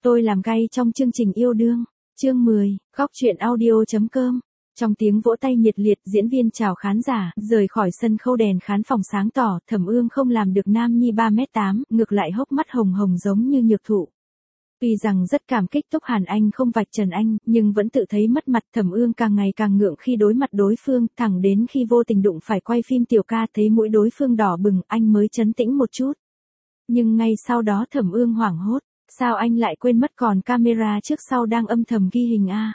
Tôi làm gay trong chương trình yêu đương. Chương 10, góc truyện audio.com. Trong tiếng vỗ tay nhiệt liệt, diễn viên chào khán giả, rời khỏi sân khấu đèn khán phòng sáng tỏ, Thẩm Ương không làm được nam nhi 3m8, ngược lại hốc mắt hồng hồng giống như nhược thụ. Tuy rằng rất cảm kích Túc Hàn Anh không vạch trần anh, nhưng vẫn tự thấy mất mặt. Thẩm Ương càng ngày càng ngượng khi đối mặt đối phương, thẳng đến khi vô tình đụng phải quay phim tiểu ca thấy mũi đối phương đỏ bừng, anh mới trấn tĩnh một chút. Nhưng ngay sau đó Thẩm Ương hoảng hốt, sao anh lại quên mất còn camera trước sau đang âm thầm ghi hình a?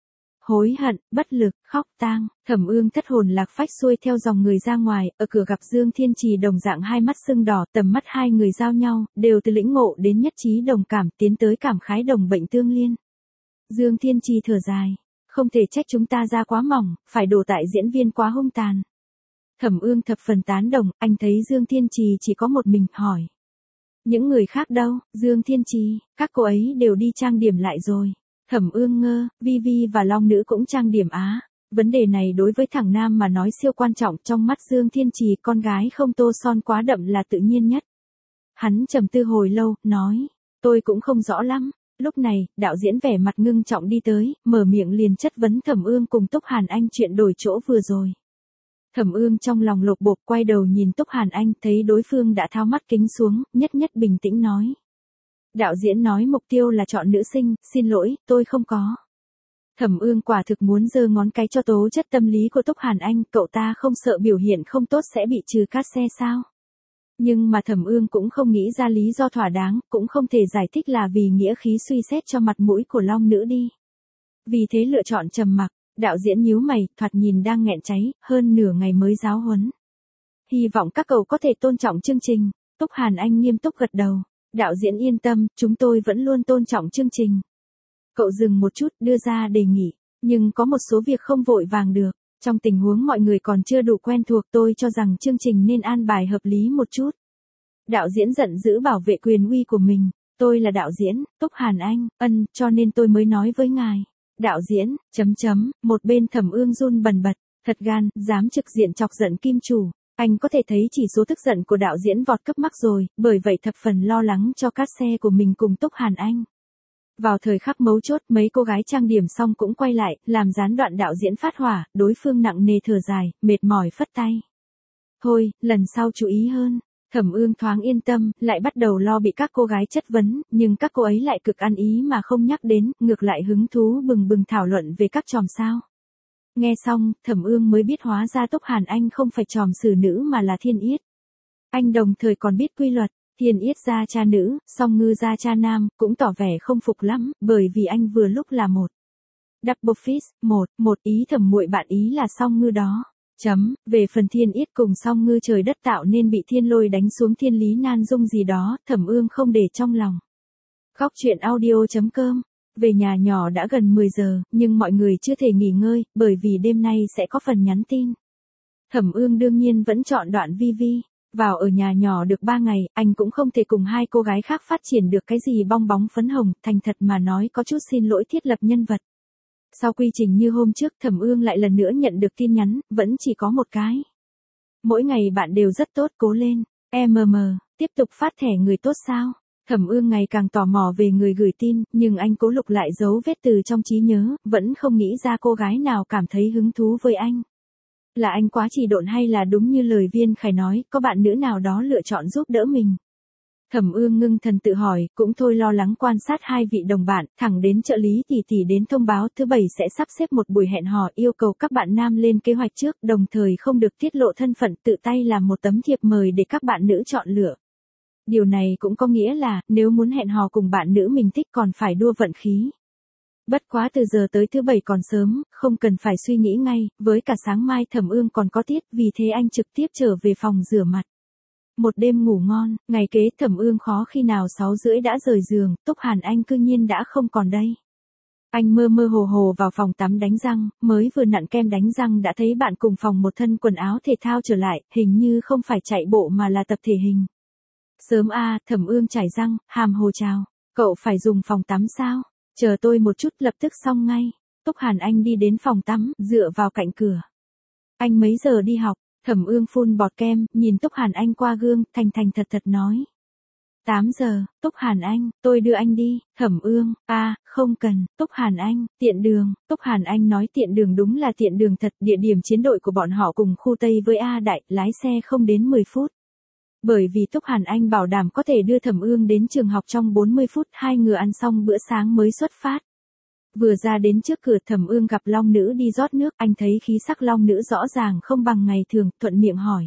Hối hận, bất lực, khóc tang, Thẩm Ương thất hồn lạc phách xuôi theo dòng người ra ngoài, ở cửa gặp Dương Thiên Trì đồng dạng hai mắt sưng đỏ, tầm mắt hai người giao nhau, đều từ lĩnh ngộ đến nhất trí đồng cảm, tiến tới cảm khái đồng bệnh tương liên. Dương Thiên Trì thở dài, không thể trách chúng ta da quá mỏng, phải đổ tại diễn viên quá hung tàn. Thẩm Ương thập phần tán đồng, anh thấy Dương Thiên Trì chỉ có một mình, hỏi. Những người khác đâu? Dương Thiên Trì, các cô ấy đều đi trang điểm lại rồi. Thẩm Ương ngơ, Vi và Long Nữ cũng trang điểm á. Vấn đề này đối với thằng nam mà nói siêu quan trọng, trong mắt Dương Thiên Trì con gái không tô son quá đậm là tự nhiên nhất. Hắn trầm tư hồi lâu, nói, tôi cũng không rõ lắm. Lúc này, đạo diễn vẻ mặt ngưng trọng đi tới, mở miệng liền chất vấn Thẩm Ương cùng Túc Hàn Anh chuyện đổi chỗ vừa rồi. Thẩm Ương trong lòng lột bột, quay đầu nhìn Túc Hàn Anh, thấy đối phương đã tháo mắt kính xuống, nhất bình tĩnh nói. Đạo diễn nói mục tiêu là chọn nữ sinh, xin lỗi, tôi không có. Thẩm Ương quả thực muốn giơ ngón cái cho tố chất tâm lý của Túc Hàn Anh, cậu ta không sợ biểu hiện không tốt sẽ bị trừ cát xe sao? Nhưng mà Thẩm Ương cũng không nghĩ ra lý do thỏa đáng, cũng không thể giải thích là vì nghĩa khí suy xét cho mặt mũi của Long Nữ đi. Vì thế lựa chọn trầm mặc. Đạo diễn nhíu mày, thoạt nhìn đang nghẹn cháy, hơn nửa ngày mới giáo huấn. Hy vọng các cậu có thể tôn trọng chương trình. Túc Hàn Anh nghiêm túc gật đầu. Đạo diễn yên tâm, chúng tôi vẫn luôn tôn trọng chương trình. Cậu dừng một chút, đưa ra đề nghị. Nhưng có một số việc không vội vàng được. Trong tình huống mọi người còn chưa đủ quen thuộc, tôi cho rằng chương trình nên an bài hợp lý một chút. Đạo diễn giận dữ bảo vệ quyền uy của mình. Tôi là đạo diễn, Túc Hàn Anh, cho nên tôi mới nói với ngài. Đạo diễn, một bên Thẩm Ương run bần bật, thật gan, dám trực diện chọc giận kim chủ. Anh có thể thấy chỉ số tức giận của đạo diễn vọt cấp mắc rồi, bởi vậy thập phần lo lắng cho cát xe của mình cùng Túc Hàn Anh. Vào thời khắc mấu chốt, mấy cô gái trang điểm xong cũng quay lại, làm gián đoạn đạo diễn phát hỏa, đối phương nặng nề thở dài, mệt mỏi phất tay. Thôi, lần sau chú ý hơn. Thẩm Ương thoáng yên tâm, lại bắt đầu lo bị các cô gái chất vấn, nhưng các cô ấy lại cực ăn ý mà không nhắc đến, ngược lại hứng thú bừng bừng thảo luận về các chòm sao. Nghe xong, Thẩm Ương mới biết hóa ra Túc Hàn Anh không phải chòm xử nữ mà là Thiên Yết. Anh đồng thời còn biết quy luật, Thiên Yết gia cha nữ, Song Ngư gia cha nam, cũng tỏ vẻ không phục lắm, bởi vì anh vừa lúc là một. Double Fish, một ý thẩm muội bạn ý là Song Ngư đó. Về phần Thiên Yết cùng Song Ngư trời đất tạo nên bị thiên lôi đánh xuống thiên lý nan dung gì đó, Thẩm Ương không để trong lòng. Góc truyện audio.com. Về nhà nhỏ đã gần 10 giờ, nhưng mọi người chưa thể nghỉ ngơi, bởi vì đêm nay sẽ có phần nhắn tin. Thẩm Ương đương nhiên vẫn chọn đoạn Vi. Vào ở nhà nhỏ được 3 ngày, anh cũng không thể cùng hai cô gái khác phát triển được cái gì bong bóng phấn hồng, thành thật mà nói có chút xin lỗi thiết lập nhân vật. Sau quy trình như hôm trước, Thẩm Ương lại lần nữa nhận được tin nhắn, vẫn chỉ có một cái. Mỗi ngày bạn đều rất tốt, cố lên. Tiếp tục phát thẻ người tốt sao? Thẩm Ương ngày càng tò mò về người gửi tin, nhưng anh cố lục lại dấu vết từ trong trí nhớ, vẫn không nghĩ ra cô gái nào cảm thấy hứng thú với anh. Là anh quá trì độn hay là đúng như lời Viên Khải nói, có bạn nữ nào đó lựa chọn giúp đỡ mình? Thẩm Ương ngưng thần tự hỏi, cũng thôi lo lắng quan sát hai vị đồng bạn, thẳng đến trợ lý tỷ đến thông báo thứ Bảy sẽ sắp xếp một buổi hẹn hò, yêu cầu các bạn nam lên kế hoạch trước, đồng thời không được tiết lộ thân phận, tự tay làm một tấm thiệp mời để các bạn nữ chọn lựa. Điều này cũng có nghĩa là, nếu muốn hẹn hò cùng bạn nữ mình thích còn phải đua vận khí. Bất quá từ giờ tới thứ Bảy còn sớm, không cần phải suy nghĩ ngay, với cả sáng mai Thẩm Ương còn có tiết, vì thế anh trực tiếp trở về phòng rửa mặt. Một đêm ngủ ngon, ngày kế Thẩm Ương khó khi nào 6:30 đã rời giường, Túc Hàn Anh cư nhiên đã không còn đây. Anh mơ hồ vào phòng tắm đánh răng, mới vừa nặn kem đánh răng đã thấy bạn cùng phòng một thân quần áo thể thao trở lại, hình như không phải chạy bộ mà là tập thể hình. Sớm Thẩm Ương chải răng, hàm hồ chào, cậu phải dùng phòng tắm sao? Chờ tôi một chút, lập tức xong ngay. Túc Hàn Anh đi đến phòng tắm, dựa vào cạnh cửa. Anh mấy giờ đi học? Thẩm Ương phun bọt kem, nhìn Túc Hàn Anh qua gương, thành thật nói. 8 giờ, Túc Hàn Anh, tôi đưa anh đi. Thẩm Ương, không cần. Túc Hàn Anh, tiện đường. Túc Hàn Anh nói tiện đường đúng là tiện đường thật. Địa điểm chiến đội của bọn họ cùng khu Tây với A Đại, lái xe không đến 10 phút. Bởi vì Túc Hàn Anh bảo đảm có thể đưa Thẩm Ương đến trường học trong 40 phút, hai người ăn xong bữa sáng mới xuất phát. Vừa ra đến trước cửa, Thẩm Ương gặp Long Nữ đi rót nước, anh thấy khí sắc Long Nữ rõ ràng không bằng ngày thường, thuận miệng hỏi.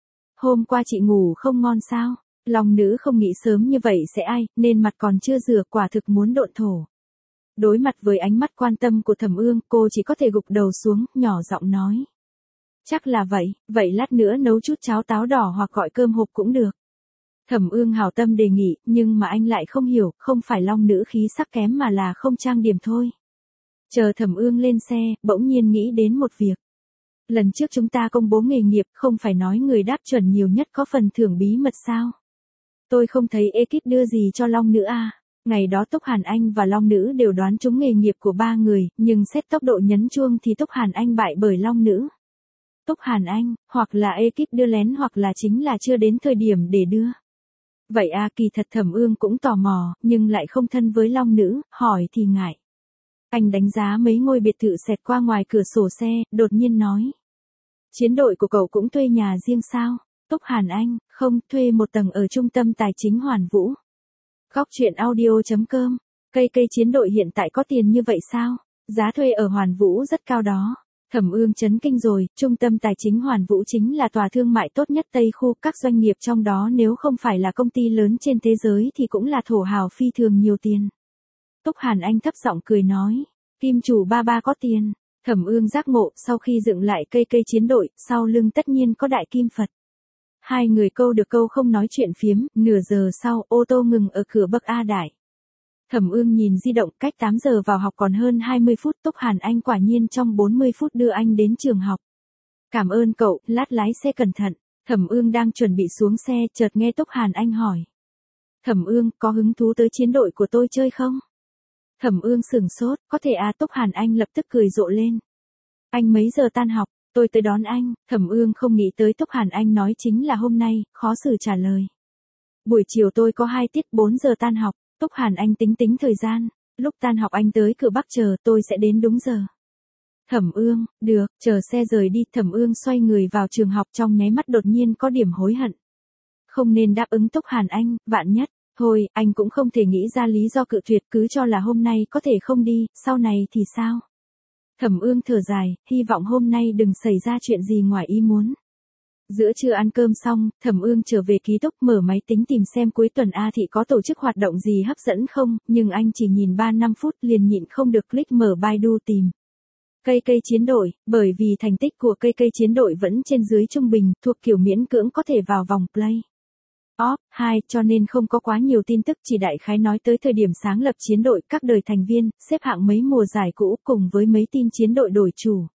Hôm qua chị ngủ không ngon sao? Long Nữ không nghĩ sớm như vậy sẽ ai, nên mặt còn chưa rửa, quả thực muốn độn thổ. Đối mặt với ánh mắt quan tâm của Thẩm Ương, cô chỉ có thể gục đầu xuống, nhỏ giọng nói. Chắc là vậy, vậy lát nữa nấu chút cháo táo đỏ hoặc gọi cơm hộp cũng được. Thẩm Ương hảo tâm đề nghị, nhưng mà anh lại không hiểu, không phải Long Nữ khí sắc kém mà là không trang điểm thôi. Chờ Thẩm Ương lên xe, bỗng nhiên nghĩ đến một việc. Lần trước chúng ta công bố nghề nghiệp, không phải nói người đáp chuẩn nhiều nhất có phần thưởng bí mật sao? Tôi không thấy ekip đưa gì cho Long Nữ à. Ngày đó Túc Hàn Anh và Long Nữ đều đoán trúng nghề nghiệp của ba người, nhưng xét tốc độ nhấn chuông thì Túc Hàn Anh bại bởi Long Nữ. Túc Hàn Anh, hoặc là ekip đưa lén hoặc là chính là chưa đến thời điểm để đưa. Vậy kỳ thật Thẩm Ương cũng tò mò, nhưng lại không thân với Long Nữ, hỏi thì ngại. Anh đánh giá mấy ngôi biệt thự xẹt qua ngoài cửa sổ xe, đột nhiên nói. Chiến đội của cậu cũng thuê nhà riêng sao? Túc Hàn Anh, không, thuê một tầng ở trung tâm tài chính Hoàn Vũ. Góc truyện audio.com, cây chiến đội hiện tại có tiền như vậy sao? Giá thuê ở Hoàn Vũ rất cao đó. Thẩm Ương chấn kinh rồi, trung tâm tài chính Hoàn Vũ chính là tòa thương mại tốt nhất Tây Khu, các doanh nghiệp trong đó nếu không phải là công ty lớn trên thế giới thì cũng là thổ hào phi thường nhiều tiền. Túc Hàn Anh thấp giọng cười nói, kim chủ ba có tiền. Thẩm Ương giác ngộ, sau khi dựng lại cây chiến đội, sau lưng tất nhiên có đại kim Phật. Hai người câu được câu không nói chuyện phiếm, nửa giờ sau, ô tô ngừng ở cửa bậc A Đại. Thẩm Ương nhìn di động, cách 8 giờ vào học còn hơn 20 phút, Túc Hàn Anh quả nhiên trong 40 phút đưa anh đến trường học. Cảm ơn cậu, lát lái xe cẩn thận. Thẩm Ương đang chuẩn bị xuống xe, chợt nghe Túc Hàn Anh hỏi. Thẩm Ương, có hứng thú tới chiến đội của tôi chơi không? Thẩm Ương sửng sốt, có thể Túc Hàn Anh lập tức cười rộ lên. Anh mấy giờ tan học, tôi tới đón anh. Thẩm Ương không nghĩ tới Túc Hàn Anh nói chính là hôm nay, khó xử trả lời. Buổi chiều tôi có 2 tiết, 4 giờ tan học. Túc Hàn Anh tính thời gian, lúc tan học anh tới cửa Bắc chờ, tôi sẽ đến đúng giờ. Thẩm Ương, được, chờ xe rời đi, Thẩm Ương xoay người vào trường học, trong nháy mắt đột nhiên có điểm hối hận. Không nên đáp ứng Túc Hàn Anh, vạn nhất, thôi, anh cũng không thể nghĩ ra lý do cự tuyệt, cứ cho là hôm nay có thể không đi, sau này thì sao? Thẩm Ương thở dài, hy vọng hôm nay đừng xảy ra chuyện gì ngoài ý muốn. Giữa trưa ăn cơm xong, Thẩm Ương trở về ký túc, mở máy tính tìm xem cuối tuần A Thị có tổ chức hoạt động gì hấp dẫn không, nhưng anh chỉ nhìn 3-5 phút liền nhịn không được click mở Baidu tìm. Cây chiến đội, bởi vì thành tích của cây chiến đội vẫn trên dưới trung bình, thuộc kiểu miễn cưỡng có thể vào vòng play off 2, cho nên không có quá nhiều tin tức, chỉ đại khái nói tới thời điểm sáng lập chiến đội, các đời thành viên, xếp hạng mấy mùa giải cũ cùng với mấy tin chiến đội đổi chủ.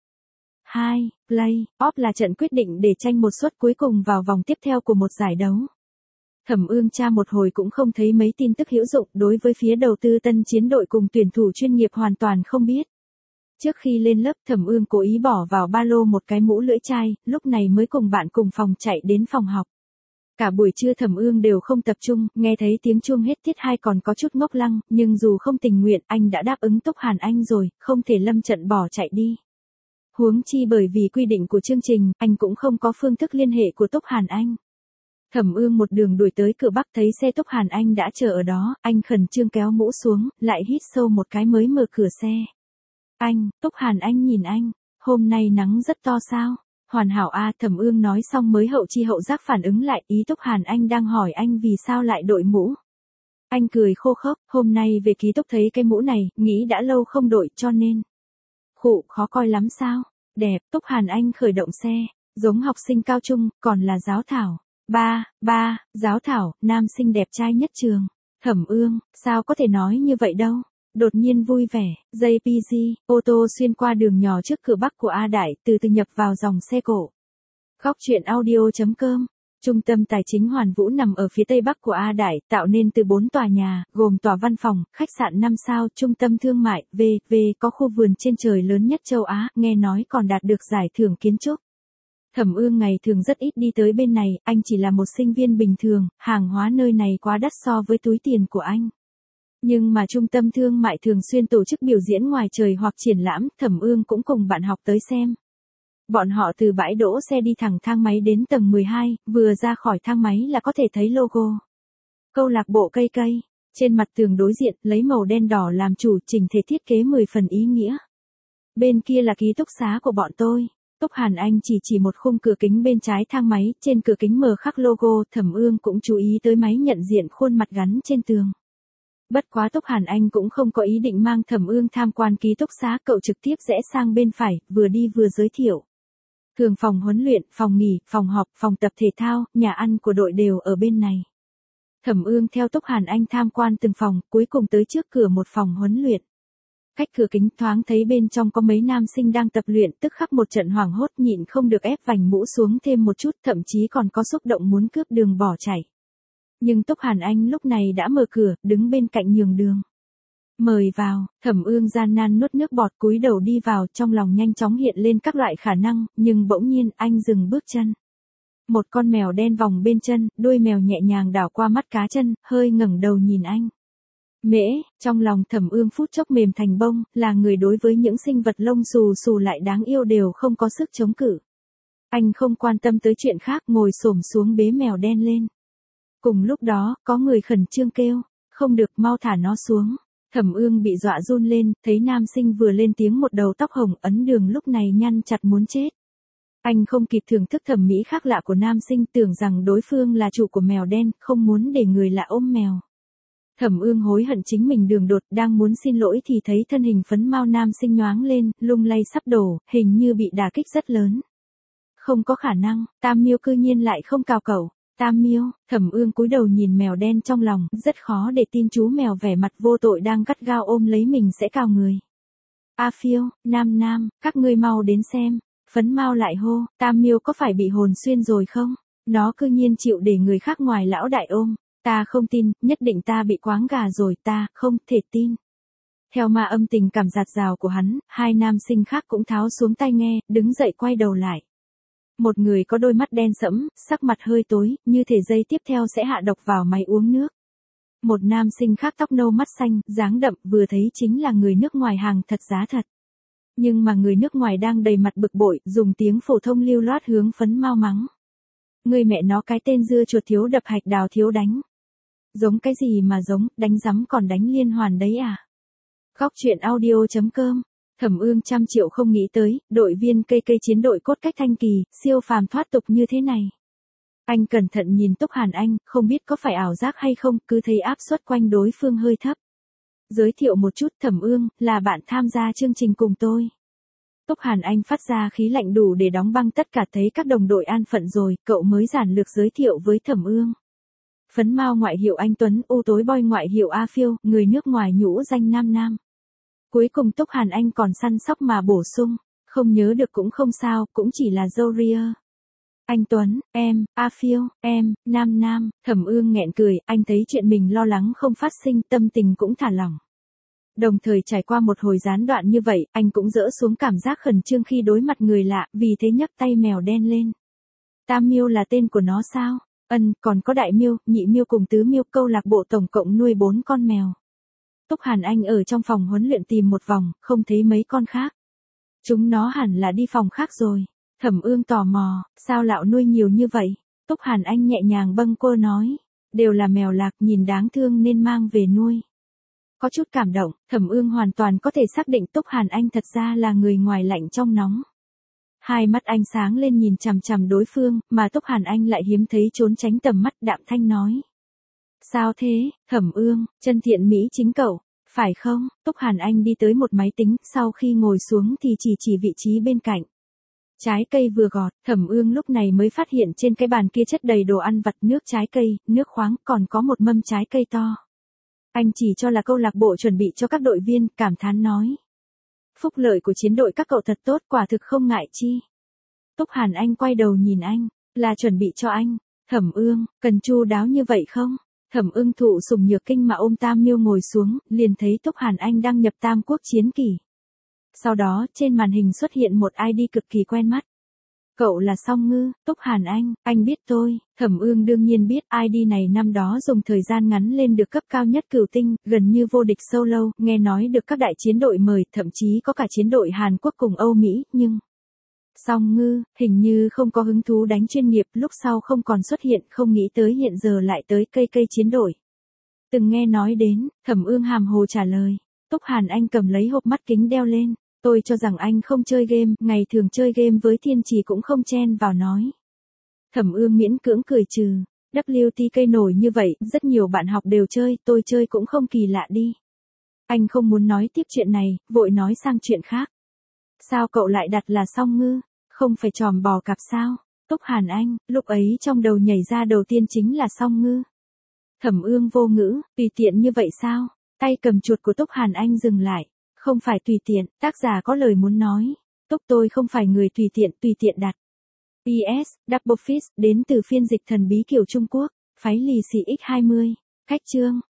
2. Play off là trận quyết định để tranh một suất cuối cùng vào vòng tiếp theo của một giải đấu. Thẩm Ương tra một hồi cũng không thấy mấy tin tức hữu dụng, đối với phía đầu tư tân chiến đội cùng tuyển thủ chuyên nghiệp hoàn toàn không biết. Trước khi lên lớp, Thẩm Ương cố ý bỏ vào ba lô một cái mũ lưỡi chai, lúc này mới cùng bạn cùng phòng chạy đến phòng học. Cả buổi trưa Thẩm Ương đều không tập trung, nghe thấy tiếng chuông hết tiết 2 còn có chút ngốc lăng, nhưng dù không tình nguyện, anh đã đáp ứng Túc Hàn Anh rồi, không thể lâm trận bỏ chạy đi. Huống chi bởi vì quy định của chương trình, anh cũng không có phương thức liên hệ của Túc Hàn Anh. Thẩm Ương một đường đuổi tới cửa Bắc, thấy xe Túc Hàn Anh đã chờ ở đó, anh khẩn trương kéo mũ xuống, lại hít sâu một cái mới mở cửa xe. Anh, Túc Hàn Anh nhìn anh, hôm nay nắng rất to sao? Hoàn hảo Thẩm Ương nói xong mới hậu chi hậu giác phản ứng lại, ý Túc Hàn Anh đang hỏi anh vì sao lại đội mũ. Anh cười khô khốc, hôm nay về ký túc thấy cái mũ này, nghĩ đã lâu không đội cho nên. Khụ, khó coi lắm sao? Đẹp, Túc Hàn Anh khởi động xe, giống học sinh cao trung, còn là giáo thảo. Ba, giáo thảo, nam sinh đẹp trai nhất trường. Thẩm Ương, sao có thể nói như vậy đâu? Đột nhiên vui vẻ, JPG, ô tô xuyên qua đường nhỏ trước cửa Bắc của A Đại, từ từ nhập vào dòng xe cổ. Góc truyện audio.com. Trung tâm tài chính Hoàn Vũ nằm ở phía tây bắc của A Đại, tạo nên từ 4 tòa nhà, gồm tòa văn phòng, khách sạn 5 sao, trung tâm thương mại, v.v. có khu vườn trên trời lớn nhất châu Á, nghe nói còn đạt được giải thưởng kiến trúc. Thẩm Ương ngày thường rất ít đi tới bên này, anh chỉ là một sinh viên bình thường, hàng hóa nơi này quá đắt so với túi tiền của anh. Nhưng mà trung tâm thương mại thường xuyên tổ chức biểu diễn ngoài trời hoặc triển lãm, Thẩm Ương cũng cùng bạn học tới xem. Bọn họ từ bãi đỗ xe đi thẳng thang máy đến tầng 12, vừa ra khỏi thang máy là có thể thấy logo. Câu lạc bộ cây cây, trên mặt tường đối diện, lấy màu đen đỏ làm chủ, chỉnh thể thiết kế 10 phần ý nghĩa. Bên kia là ký túc xá của bọn tôi. Túc Hàn Anh chỉ một khung cửa kính bên trái thang máy, trên cửa kính mờ khắc logo, Thẩm Ương cũng chú ý tới máy nhận diện khuôn mặt gắn trên tường. Bất quá Túc Hàn Anh cũng không có ý định mang Thẩm Ương tham quan ký túc xá, cậu trực tiếp rẽ sang bên phải, vừa đi vừa giới thiệu. Thường phòng huấn luyện, phòng nghỉ, phòng họp, phòng tập thể thao, nhà ăn của đội đều ở bên này. Thẩm Ương theo Túc Hàn Anh tham quan từng phòng, cuối cùng tới trước cửa một phòng huấn luyện. Cách cửa kính thoáng thấy bên trong có mấy nam sinh đang tập luyện, tức khắc một trận hoảng hốt, nhịn không được ép vành mũ xuống thêm một chút, thậm chí còn có xúc động muốn cướp đường bỏ chạy. Nhưng Túc Hàn Anh lúc này đã mở cửa, đứng bên cạnh nhường đường. Mời vào, Thẩm Ương gian nan nuốt nước bọt, cúi đầu đi vào, trong lòng nhanh chóng hiện lên các loại khả năng, nhưng bỗng nhiên anh dừng bước chân. Một con mèo đen vòng bên chân, đuôi mèo nhẹ nhàng đảo qua mắt cá chân, hơi ngẩng đầu nhìn anh. Mễ, trong lòng Thẩm Ương phút chốc mềm thành bông, là người đối với những sinh vật lông xù xù lại đáng yêu đều không có sức chống cự. Anh không quan tâm tới chuyện khác, ngồi xổm xuống bế mèo đen lên. Cùng lúc đó, có người khẩn trương kêu, không được, mau thả nó xuống. Thẩm Ương bị dọa run lên, thấy nam sinh vừa lên tiếng một đầu tóc hồng ấn đường lúc này nhăn chặt muốn chết. Anh không kịp thưởng thức thẩm mỹ khác lạ của nam sinh, tưởng rằng đối phương là chủ của mèo đen, không muốn để người lạ ôm mèo. Thẩm Ương hối hận chính mình đường đột, đang muốn xin lỗi thì thấy thân hình phấn mao nam sinh nhoáng lên, lung lay sắp đổ, hình như bị đả kích rất lớn. Không có khả năng, Tam Miêu cư nhiên lại không cào cẩu. Tam Miêu, Thẩm Ương cúi đầu nhìn mèo đen trong lòng, rất khó để tin chú mèo vẻ mặt vô tội đang gắt gao ôm lấy mình sẽ cào người. A Phiêu, Nam Nam, các ngươi mau đến xem. Phấn Mao lại hô, Tam Miêu có phải bị hồn xuyên rồi không? Nó cư nhiên chịu để người khác ngoài lão đại ôm. Ta không tin, nhất định ta bị quáng gà rồi, ta không thể tin. Theo ma âm tình cảm dạt dào của hắn, hai nam sinh khác cũng tháo xuống tai nghe, đứng dậy quay đầu lại. Một người có đôi mắt đen sẫm, sắc mặt hơi tối, như thể giây tiếp theo sẽ hạ độc vào máy uống nước. Một nam sinh khác tóc nâu mắt xanh, dáng đậm, vừa thấy chính là người nước ngoài hàng thật giá thật. Nhưng mà người nước ngoài đang đầy mặt bực bội, dùng tiếng phổ thông lưu loát hướng Phấn Mao mắng. Người mẹ nó cái tên dưa chuột thiếu đập hạch đào thiếu đánh. Giống cái gì mà giống, đánh rắm còn đánh liên hoàn đấy à? Góc truyện audio.com. Thẩm Ương trăm triệu không nghĩ tới, đội viên cây cây chiến đội cốt cách thanh kỳ, siêu phàm thoát tục như thế này. Anh cẩn thận nhìn Túc Hàn Anh, không biết có phải ảo giác hay không, cứ thấy áp suất quanh đối phương hơi thấp. Giới thiệu một chút, Thẩm Ương, là bạn tham gia chương trình cùng tôi. Túc Hàn Anh phát ra khí lạnh đủ để đóng băng tất cả, thấy các đồng đội an phận rồi, cậu mới giản lược giới thiệu với Thẩm Ương. Phấn Mao ngoại hiệu Anh Tuấn, U tối boy ngoại hiệu A Phiêu, người nước ngoài nhũ danh Nam Nam. Cuối cùng Túc Hàn Anh còn săn sóc mà bổ sung, không nhớ được cũng không sao, cũng chỉ là dâu ria. Anh Tuấn, em, A Phiêu, em, Nam Nam, Thẩm Ương nghẹn cười, anh thấy chuyện mình lo lắng không phát sinh, tâm tình cũng thả lỏng. Đồng thời trải qua một hồi gián đoạn như vậy, anh cũng dỡ xuống cảm giác khẩn trương khi đối mặt người lạ, vì thế nhấc tay mèo đen lên. Tam Miêu là tên của nó sao? Còn có Đại Miêu, Nhị Miêu cùng Tứ Miêu, câu lạc bộ tổng cộng nuôi 4 con mèo. Túc Hàn Anh ở trong phòng huấn luyện tìm một vòng, không thấy mấy con khác. Chúng nó hẳn là đi phòng khác rồi. Thẩm Ương tò mò, sao lão nuôi nhiều như vậy? Túc Hàn Anh nhẹ nhàng bâng quơ nói, đều là mèo lạc, nhìn đáng thương nên mang về nuôi. Có chút cảm động, Thẩm Ương hoàn toàn có thể xác định Túc Hàn Anh thật ra là người ngoài lạnh trong nóng. Hai mắt anh sáng lên nhìn chằm chằm đối phương, mà Túc Hàn Anh lại hiếm thấy trốn tránh tầm mắt, đạm thanh nói. Sao thế, Thẩm Ương, chân thiện mỹ chính cậu, phải không? Túc Hàn Anh đi tới một máy tính, sau khi ngồi xuống thì chỉ vị trí bên cạnh. Trái cây vừa gọt, Thẩm Ương lúc này mới phát hiện trên cái bàn kia chất đầy đồ ăn vặt, nước trái cây, nước khoáng, còn có một mâm trái cây to. Anh chỉ cho là câu lạc bộ chuẩn bị cho các đội viên, cảm thán nói. Phúc lợi của chiến đội các cậu thật tốt, quả thực không ngại chi. Túc Hàn Anh quay đầu nhìn anh, là chuẩn bị cho anh. Thẩm Ương, cần chu đáo như vậy không? Thẩm Ương thụ sủng nhược kinh mà ôm Tam Miêu ngồi xuống, liền thấy Túc Hàn Anh đăng nhập Tam Quốc chiến kỳ. Sau đó, trên màn hình xuất hiện một ID cực kỳ quen mắt. Cậu là Song Ngư, Túc Hàn anh biết tôi. Thẩm Ương đương nhiên biết ID này năm đó dùng thời gian ngắn lên được cấp cao nhất cửu tinh, gần như vô địch solo, nghe nói được các đại chiến đội mời, thậm chí có cả chiến đội Hàn Quốc cùng Âu Mỹ, nhưng Song Ngư, hình như không có hứng thú đánh chuyên nghiệp, lúc sau không còn xuất hiện, không nghĩ tới hiện giờ lại tới cây chiến đội. Từng nghe nói đến, Thẩm Ương hàm hồ trả lời. Túc Hàn Anh cầm lấy hộp mắt kính đeo lên. Tôi cho rằng anh không chơi game, ngày thường chơi game với Thiên Trì cũng không chen vào nói. Thẩm Ương miễn cưỡng cười trừ. WTK nổi như vậy, rất nhiều bạn học đều chơi, tôi chơi cũng không kỳ lạ đi. Anh không muốn nói tiếp chuyện này, vội nói sang chuyện khác. Sao cậu lại đặt là Song Ngư, không phải tròm bò cạp sao? Túc Hàn Anh, lúc ấy trong đầu nhảy ra đầu tiên chính là Song Ngư. Thẩm Ương vô ngữ, tùy tiện như vậy sao? Tay cầm chuột của Túc Hàn Anh dừng lại. Không phải tùy tiện, tác giả có lời muốn nói. Túc tôi không phải người tùy tiện đặt. PS, Double Fish, đến từ phiên dịch thần bí kiểu Trung Quốc, phái lì xì X20. Khách chương.